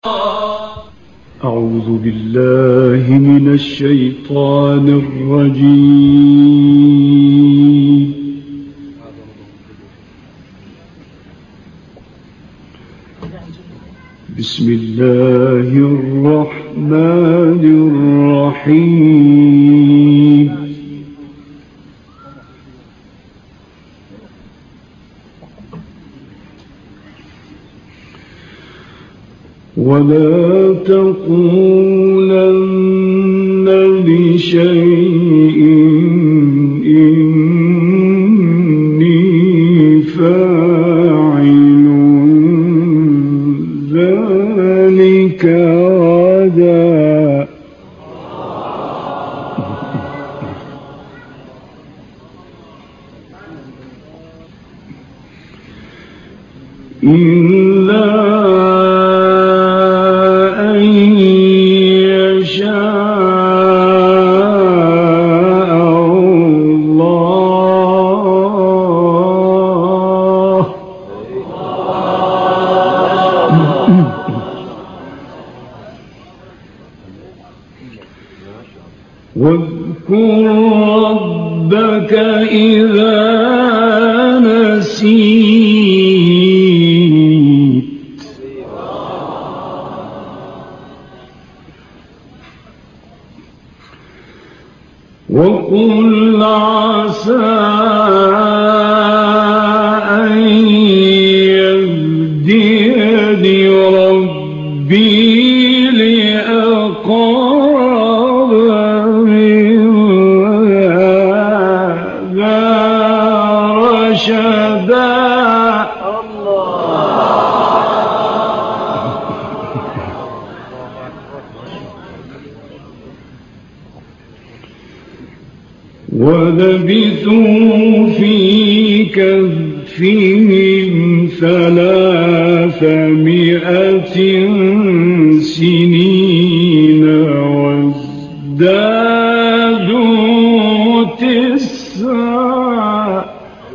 أعوذ بالله من الشيطان الرجيم. بسم الله الرحمن الرحيم. ولا تقولن لشيء إني فاعل ذلك غدا إلا واذكر ربك إذا نسيت وقل عسى أن يهديني ربي لأقرب ولبثوا في كهفهم 300 سنين وازدادوا 9.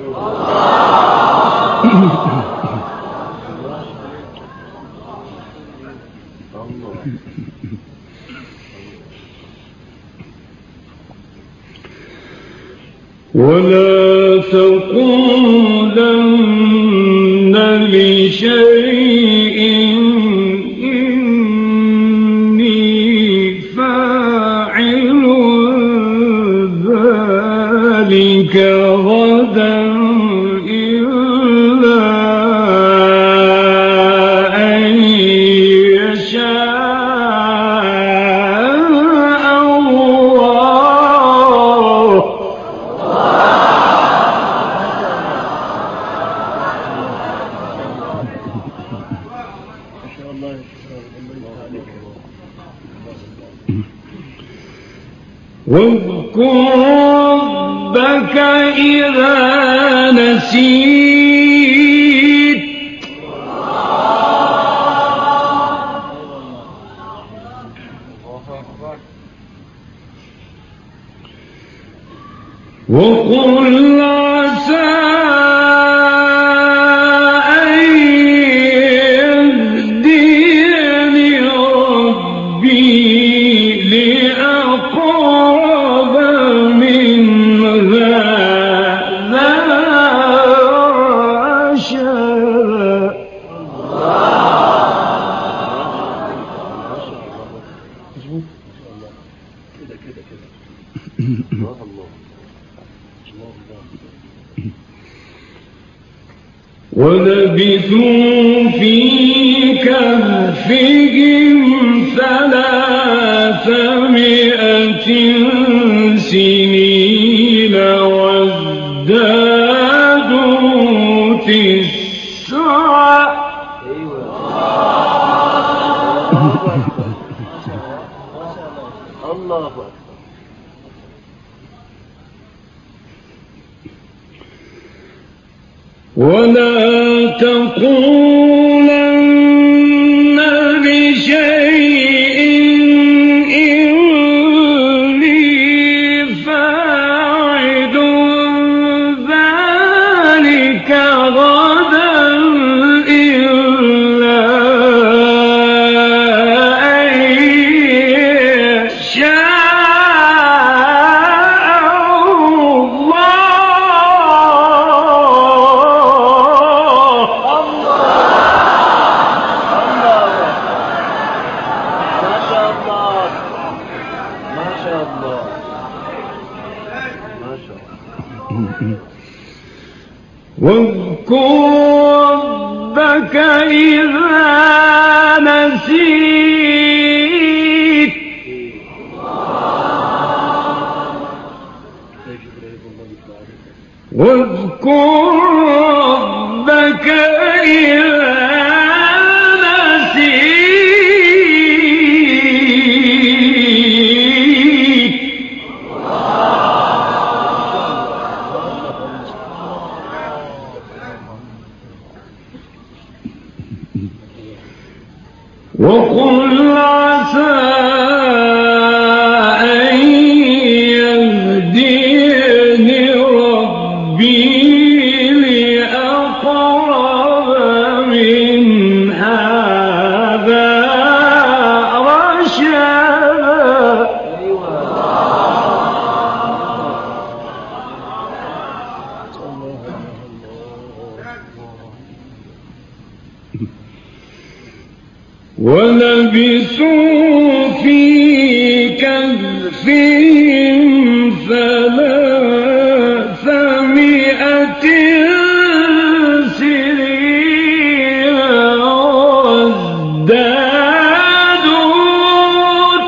ولا تقولن لشيء إني فاعل ذلك غدا إلا أن يشاء الله. واذكر ربك إذا نسيت وقل عسى أن يهديني ربي لأقرب من هذا رشدا. ولبثوا في كهفهم 300 سنين وازدادوا 9. الله أكبر. ولا تقولن لشيء إني فاعل ذلك غدا إلا واذكر ربك إذا نسيت واذكر ربك إذا وقل عسى أن يهديني ربي لأقرب من هذا رشدا. ولبثوا في كهفهم 300 سنين وازدادوا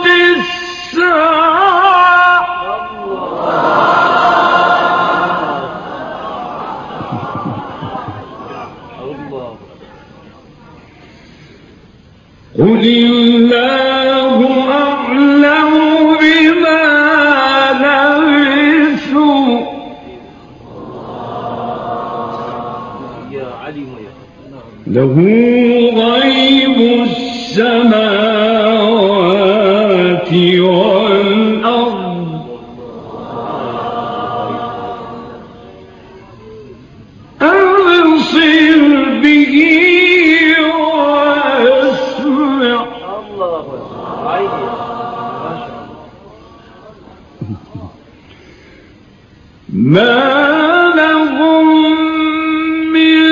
9. قل الله أعلم بما لبثوا له غيب السماوات والأرض أبصر به ما لهم من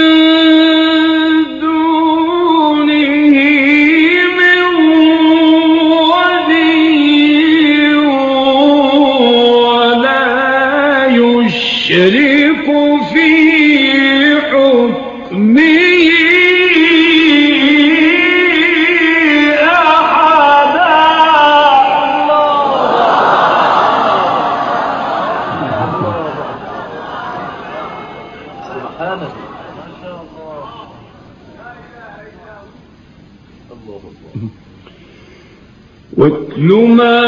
دونه من ولي ولا يشرك في حكمه واتل ما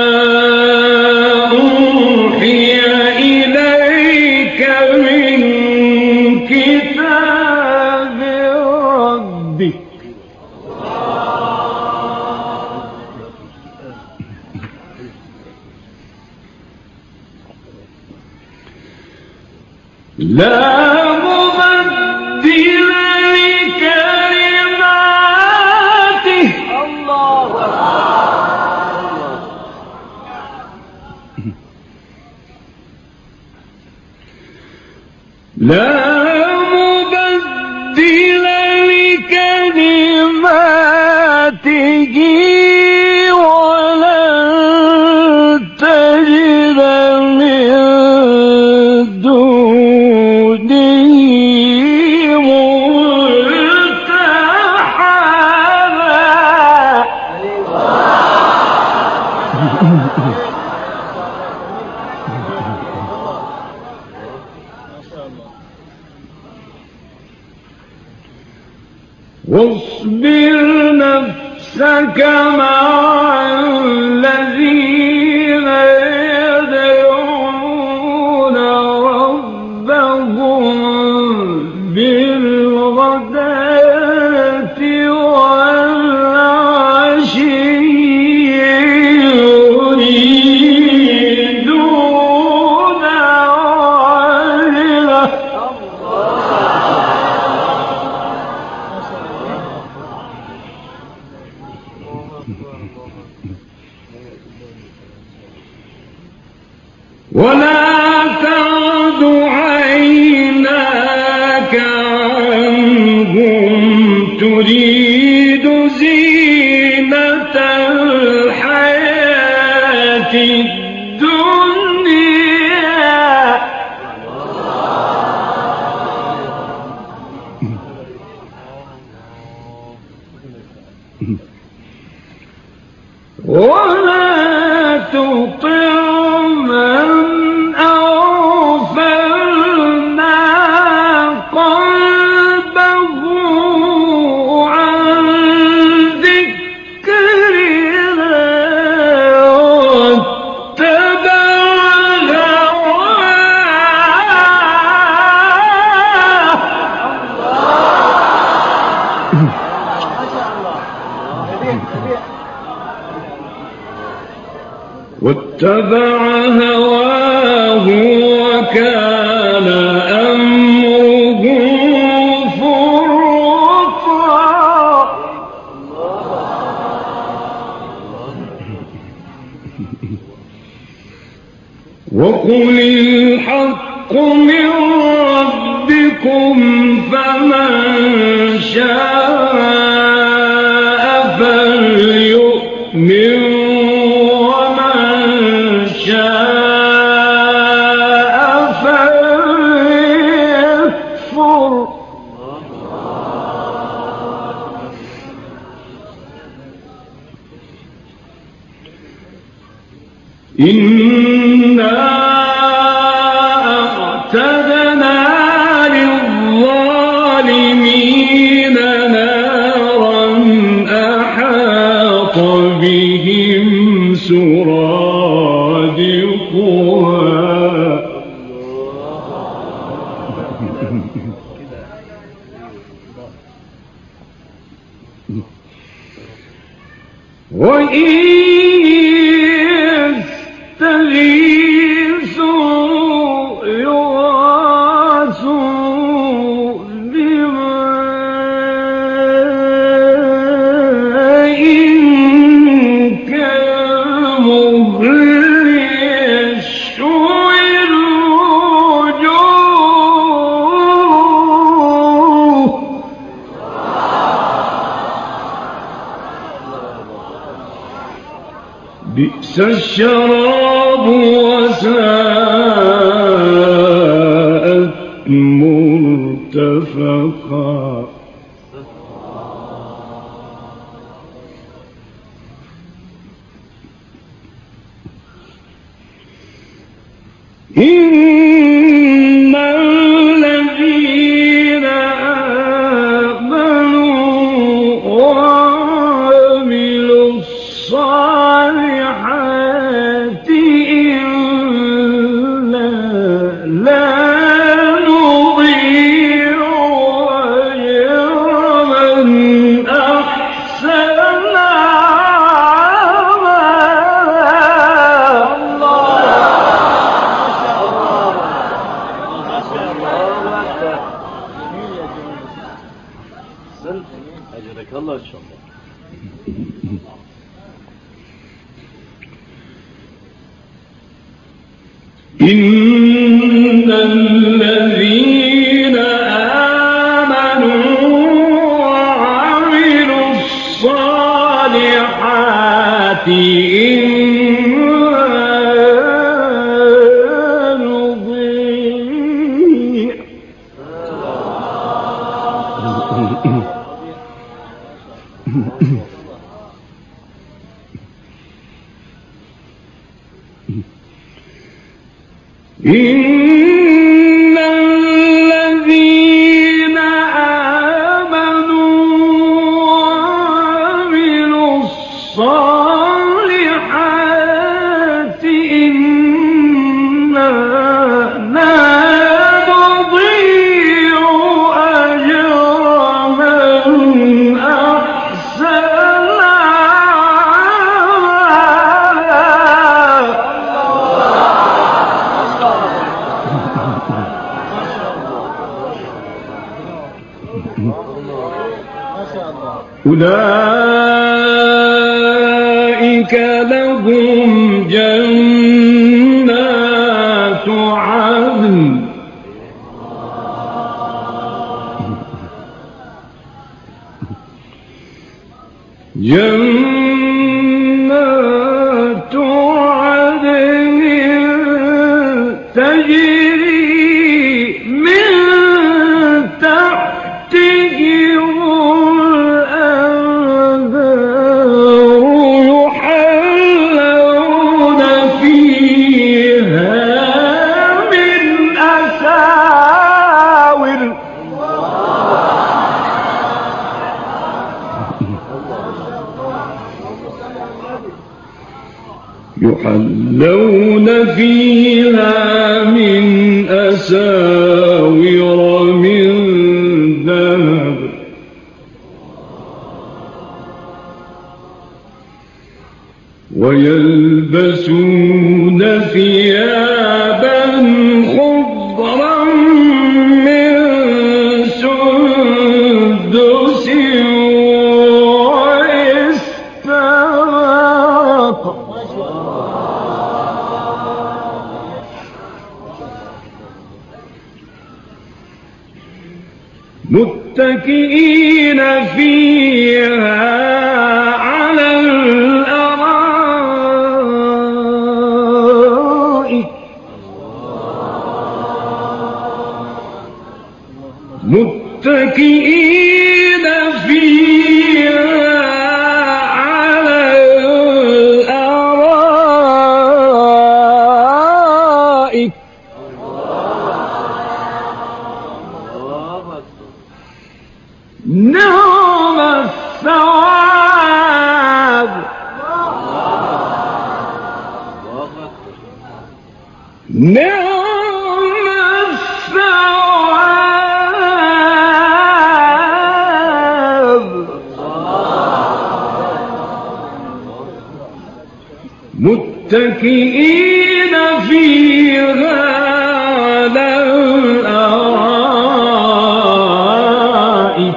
أوحي إليك من كتاب ربك لا مبدل لكلماته لا مبدل لكلماته ولن تجد من دونه واصبر نفسك مع الذين يدعون ربهم بالغداة والعشي يريدون وجهه ولا تعد عيناك عنهم تريد زينة الحياة الدنيا ولا تطع من أغفلنا قلبه عن ذكرنا واتبع هواه وكان أمره فرطا. وقل الحق من ربكم فمن شاء فليؤمن ومن شاء فليكفر. إنا أعتدنا للظالمين نارا أحاط بهم سرادقها وإن يستغيثوا يغاثوا بماء كالمهل يشوي الوجوه بئس الشراب وساءت مرتفقا. إن الذين آمنوا وعملوا الصالحات إنا لا نضيع أجر من أحسن أجرك الله إن شاء الله. إن الذين آمنوا وعملوا الصالحات إنا نضيع إن الذين آمنوا وعملوا الصالحات إنا لا نضيع أجر من أحسن أولئك لهم جنات عدن تجري من تحتهم الأنهار يحلون فيها من أساور من ذهب ويلبسون ثيابا خضرا من سندس واستبرق متكئين فيها على الأرائك متكئين فيها على الأرائك نعم الثواب نعم الثواب متكئين فيها على الأرائك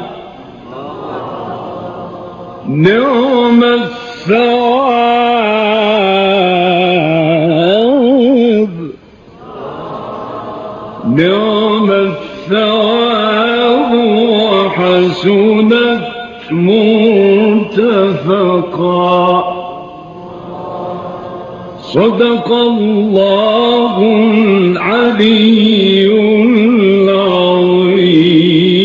نعم الثواب نعم الثواب وحسنت مرتفقا صدق الله العلي العظيم